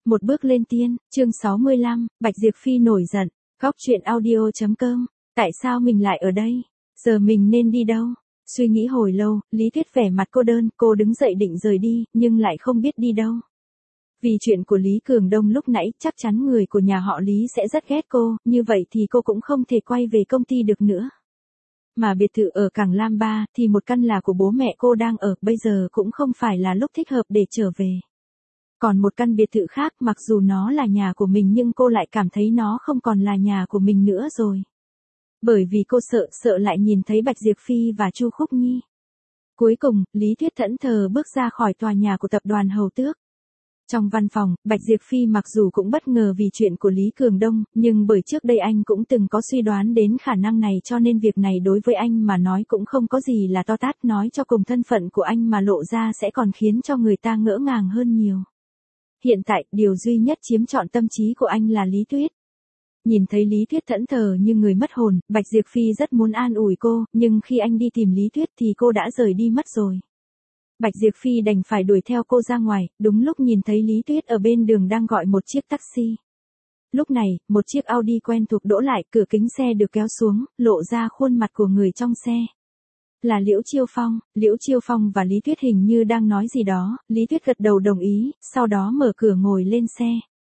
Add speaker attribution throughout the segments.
Speaker 1: Một bước lên tiên, chương 65, Bạch Diệp Phi nổi giận, góc chuyện audio.com, tại sao mình lại ở đây? Giờ mình nên đi đâu? Suy nghĩ hồi lâu, Lý Tuyết vẻ mặt cô đơn, cô đứng dậy định rời đi, nhưng lại không biết đi đâu. Vì chuyện của Lý Cường Đông lúc nãy, chắc chắn người của nhà họ Lý sẽ rất ghét cô, như vậy thì cô cũng không thể quay về công ty được nữa. Mà biệt thự ở Cảng Lam Ba thì một căn là của bố mẹ cô đang ở, bây giờ cũng không phải là lúc thích hợp để trở về. Còn một căn biệt thự khác mặc dù nó là nhà của mình nhưng cô lại cảm thấy nó không còn là nhà của mình nữa rồi. Bởi vì cô sợ lại nhìn thấy Bạch Diệp Phi và Chu Khúc Nhi. Cuối cùng, Lý Tuyết thẫn thờ bước ra khỏi tòa nhà của tập đoàn Hầu Tước. Trong văn phòng, Bạch Diệp Phi mặc dù cũng bất ngờ vì chuyện của Lý Cường Đông, nhưng bởi trước đây anh cũng từng có suy đoán đến khả năng này cho nên việc này đối với anh mà nói cũng không có gì là to tát, nói cho cùng thân phận của anh mà lộ ra sẽ còn khiến cho người ta ngỡ ngàng hơn nhiều. Hiện tại, điều duy nhất chiếm trọn tâm trí của anh là Lý Tuyết. Nhìn thấy Lý Tuyết thẫn thờ như người mất hồn, Bạch Diệp Phi rất muốn an ủi cô, nhưng khi anh đi tìm Lý Tuyết thì cô đã rời đi mất rồi. Bạch Diệp Phi đành phải đuổi theo cô ra ngoài, đúng lúc nhìn thấy Lý Tuyết ở bên đường đang gọi một chiếc taxi. Lúc này, một chiếc Audi quen thuộc đỗ lại, cửa kính xe được kéo xuống, lộ ra khuôn mặt của người trong xe. Là Liễu Chiêu Phong và Lý Tuyết hình như đang nói gì đó, Lý Tuyết gật đầu đồng ý, sau đó mở cửa ngồi lên xe.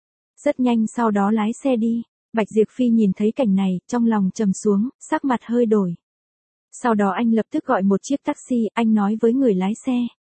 Speaker 1: Rất nhanh sau đó lái xe đi, Bạch Diệp Phi nhìn thấy cảnh này, trong lòng trầm xuống, sắc mặt hơi đổi. Sau đó anh lập tức gọi một chiếc taxi, anh nói với người lái xe.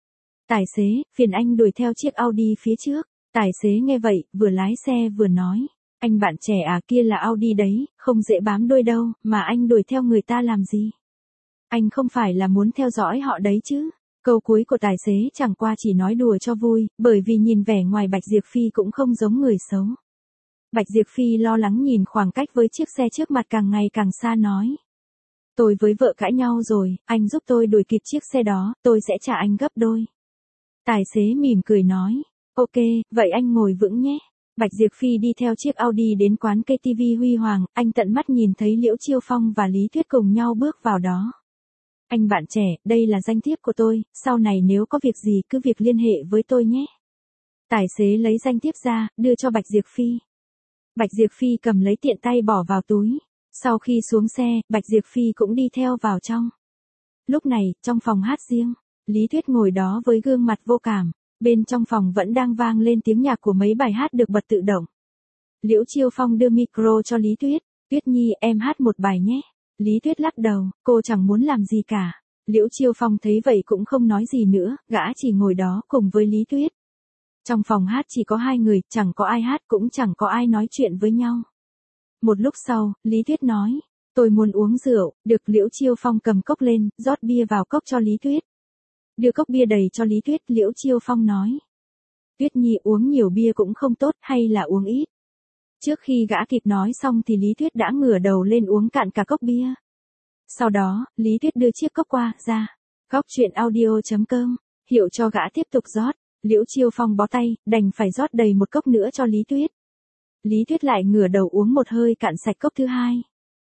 Speaker 1: Tài xế, phiền anh đuổi theo chiếc Audi phía trước. Tài xế nghe vậy, vừa lái xe vừa nói. Anh bạn trẻ à, kia là Audi đấy, không dễ bám đuôi đâu, mà anh đuổi theo người ta làm gì? Anh không phải là muốn theo dõi họ đấy chứ? Câu cuối của tài xế chẳng qua chỉ nói đùa cho vui, bởi vì nhìn vẻ ngoài Bạch Diệp Phi cũng không giống người xấu. Bạch Diệp Phi lo lắng nhìn khoảng cách với chiếc xe trước mặt càng ngày càng xa nói. Tôi với vợ cãi nhau rồi, anh giúp tôi đuổi kịp chiếc xe đó, tôi sẽ trả anh gấp đôi. Tài xế mỉm cười nói, ok, vậy anh ngồi vững nhé. Bạch Diệp Phi đi theo chiếc Audi đến quán KTV Huy Hoàng, anh tận mắt nhìn thấy Liễu Chiêu Phong và Lý Tuyết cùng nhau bước vào đó. Anh bạn trẻ, đây là danh thiếp của tôi, sau này nếu có việc gì cứ việc liên hệ với tôi nhé. Tài xế lấy danh thiếp ra, đưa cho Bạch Diệp Phi. Bạch Diệp Phi cầm lấy tiện tay bỏ vào túi. Sau khi xuống xe, Bạch Diệp Phi cũng đi theo vào trong. Lúc này, trong phòng hát riêng, Lý Tuyết ngồi đó với gương mặt vô cảm. Bên trong phòng vẫn đang vang lên tiếng nhạc của mấy bài hát được bật tự động. Liễu Chiêu Phong đưa micro cho Lý Tuyết. Tuyết Nhi, em hát một bài nhé. Lý Tuyết lắc đầu, cô chẳng muốn làm gì cả. Liễu Chiêu Phong thấy vậy cũng không nói gì nữa, gã chỉ ngồi đó cùng với Lý Tuyết. Trong phòng hát chỉ có hai người, chẳng có ai hát cũng chẳng có ai nói chuyện với nhau. Một lúc sau, Lý Tuyết nói, tôi muốn uống rượu, được. Liễu Chiêu Phong cầm cốc lên, rót bia vào cốc cho Lý Tuyết. Đưa cốc bia đầy cho Lý Tuyết, Liễu Chiêu Phong nói. Tuyết Nhi, uống nhiều bia cũng không tốt, hay là uống ít? Trước khi gã kịp nói xong thì Lý Tuyết đã ngửa đầu lên uống cạn cả cốc bia. Sau đó, Lý Tuyết đưa chiếc cốc qua, ra. Góc chuyện audio.com, hiệu cho gã tiếp tục rót. Liễu Chiêu Phong bó tay, đành phải rót đầy một cốc nữa cho Lý Tuyết. Lý Tuyết lại ngửa đầu uống một hơi cạn sạch cốc thứ hai.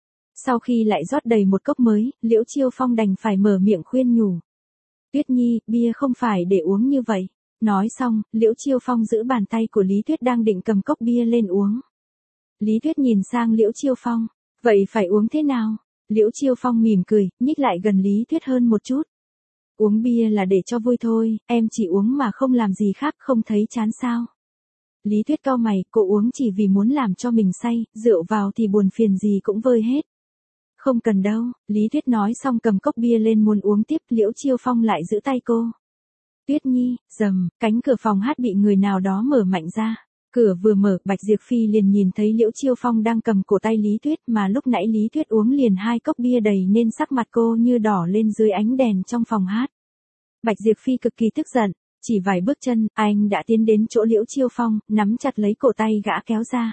Speaker 1: Sau khi lại rót đầy một cốc mới, Liễu Chiêu Phong đành phải mở miệng khuyên nhủ. Tuyết Nhi, bia không phải để uống như vậy. Nói xong, Liễu Chiêu Phong giữ bàn tay của Lý Tuyết đang định cầm cốc bia lên uống. Lý Tuyết nhìn sang Liễu Chiêu Phong. Vậy phải uống thế nào? Liễu Chiêu Phong mỉm cười, nhích lại gần Lý Tuyết hơn một chút. Uống bia là để cho vui thôi, em chỉ uống mà không làm gì khác, không thấy chán sao? Lý Tuyết cau mày, cô uống chỉ vì muốn làm cho mình say, rượu vào thì buồn phiền gì cũng vơi hết. Không cần đâu, Lý Tuyết nói xong cầm cốc bia lên muốn uống tiếp, Liễu Chiêu Phong lại giữ tay cô. Tuyết Nhi, rầm, cánh cửa phòng hát bị người nào đó mở mạnh ra. Cửa vừa mở, Bạch Diệp Phi liền nhìn thấy Liễu Chiêu Phong đang cầm cổ tay Lý Tuyết, mà lúc nãy Lý Tuyết uống liền hai cốc bia đầy nên sắc mặt cô như đỏ lên dưới ánh đèn trong phòng hát. Bạch Diệp Phi cực kỳ tức giận, chỉ vài bước chân, anh đã tiến đến chỗ Liễu Chiêu Phong, nắm chặt lấy cổ tay gã kéo ra.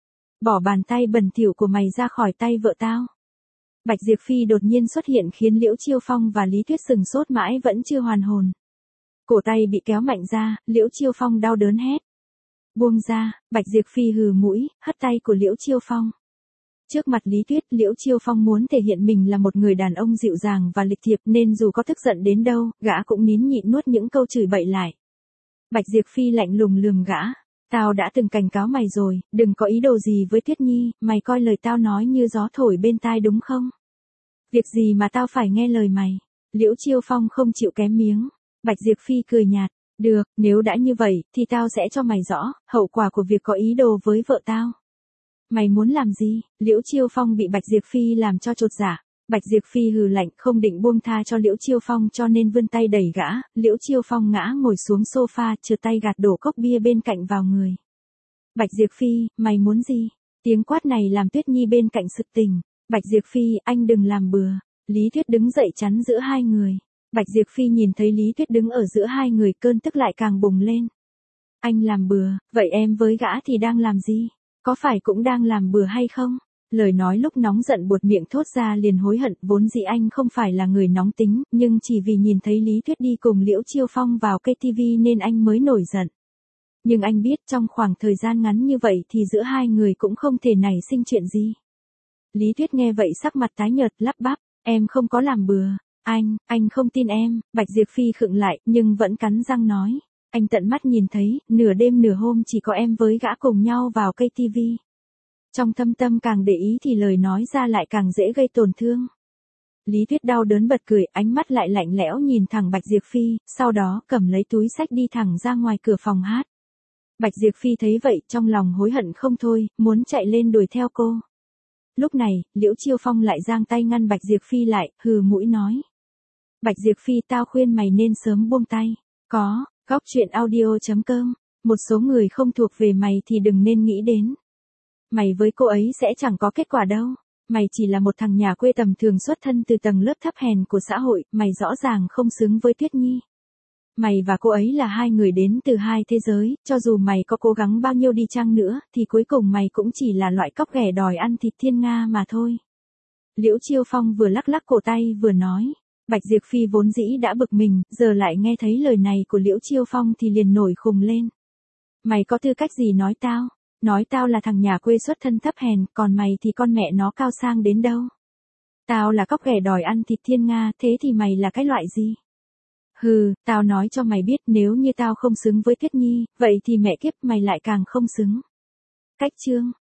Speaker 1: Bỏ bàn tay bẩn thỉu của mày ra khỏi tay vợ tao. Bạch Diệp Phi đột nhiên xuất hiện khiến Liễu Chiêu Phong và Lý Tuyết sừng sốt mãi vẫn chưa hoàn hồn. Cổ tay bị kéo mạnh ra, Liễu Chiêu Phong đau đớn hét. Buông ra, Bạch Diệp Phi hừ mũi, hất tay của Liễu Chiêu Phong. Trước mặt Lý Tuyết, Liễu Chiêu Phong muốn thể hiện mình là một người đàn ông dịu dàng và lịch thiệp nên dù có tức giận đến đâu, gã cũng nín nhịn nuốt những câu chửi bậy lại. Bạch Diệp Phi lạnh lùng lườm gã. Tao đã từng cảnh cáo mày rồi, đừng có ý đồ gì với Tuyết Nhi, mày coi lời tao nói như gió thổi bên tai đúng không? Việc gì mà tao phải nghe lời mày? Liễu Chiêu Phong không chịu kém miếng. Bạch Diệp Phi cười nhạt, được, nếu đã như vậy, thì tao sẽ cho mày rõ, hậu quả của việc có ý đồ với vợ tao. Mày muốn làm gì? Liễu Chiêu Phong bị Bạch Diệp Phi làm cho chột dạ. Bạch Diệp Phi hừ lạnh không định buông tha cho Liễu Chiêu Phong cho nên vươn tay đẩy gã, Liễu Chiêu Phong ngã ngồi xuống sofa trượt tay gạt đổ cốc bia bên cạnh vào người. Bạch Diệp Phi, mày muốn gì? Tiếng quát này làm Tuyết Nhi bên cạnh sực tỉnh. Bạch Diệp Phi, anh đừng làm bừa. Lý Tuyết đứng dậy chắn giữa hai người. Bạch Diệp Phi nhìn thấy Lý Tuyết đứng ở giữa hai người cơn tức lại càng bùng lên. Anh làm bừa, vậy em với gã thì đang làm gì? Có phải cũng đang làm bừa hay không? Lời nói lúc nóng giận buột miệng thốt ra liền hối hận, vốn dĩ anh không phải là người nóng tính, nhưng chỉ vì nhìn thấy Lý Tuyết đi cùng Liễu Chiêu Phong vào cây TV nên anh mới nổi giận. Nhưng anh biết trong khoảng thời gian ngắn như vậy thì giữa hai người cũng không thể nảy sinh chuyện gì. Lý Tuyết nghe vậy sắc mặt tái nhợt lắp bắp, em không có làm bừa, anh không tin em, Bạch Diệp Phi khựng lại nhưng vẫn cắn răng nói. Anh tận mắt nhìn thấy, nửa đêm nửa hôm chỉ có em với gã cùng nhau vào cây TV. Trong thâm tâm càng để ý thì lời nói ra lại càng dễ gây tổn thương. Lý Tuyết đau đớn bật cười, ánh mắt lại lạnh lẽo nhìn thẳng Bạch Diệp Phi, sau đó cầm lấy túi xách đi thẳng ra ngoài cửa phòng hát. Bạch Diệp Phi thấy vậy trong lòng hối hận không thôi, muốn chạy lên đuổi theo cô. Lúc này, Liễu Chiêu Phong lại giang tay ngăn Bạch Diệp Phi lại, hừ mũi nói. Bạch Diệp Phi, tao khuyên mày nên sớm buông tay. Góc truyện audio.com, một số người không thuộc về mày thì đừng nên nghĩ đến. Mày với cô ấy sẽ chẳng có kết quả đâu. Mày chỉ là một thằng nhà quê tầm thường xuất thân từ tầng lớp thấp hèn của xã hội, mày rõ ràng không xứng với Tuyết Nhi. Mày và cô ấy là hai người đến từ hai thế giới, cho dù mày có cố gắng bao nhiêu đi chăng nữa, thì cuối cùng mày cũng chỉ là loại cóc ghẻ đòi ăn thịt thiên nga mà thôi. Liễu Chiêu Phong vừa lắc lắc cổ tay vừa nói. Bạch Diệp Phi vốn dĩ đã bực mình, giờ lại nghe thấy lời này của Liễu Chiêu Phong thì liền nổi khùng lên. Mày có tư cách gì nói tao? Nói tao là thằng nhà quê xuất thân thấp hèn, còn mày thì con mẹ nó cao sang đến đâu? Tao là cóc ghẻ đòi ăn thịt thiên nga, thế thì mày là cái loại gì? Hừ, tao nói cho mày biết nếu như tao không xứng với Tuyết Nhi, vậy thì mẹ kiếp mày lại càng không xứng. Cách chương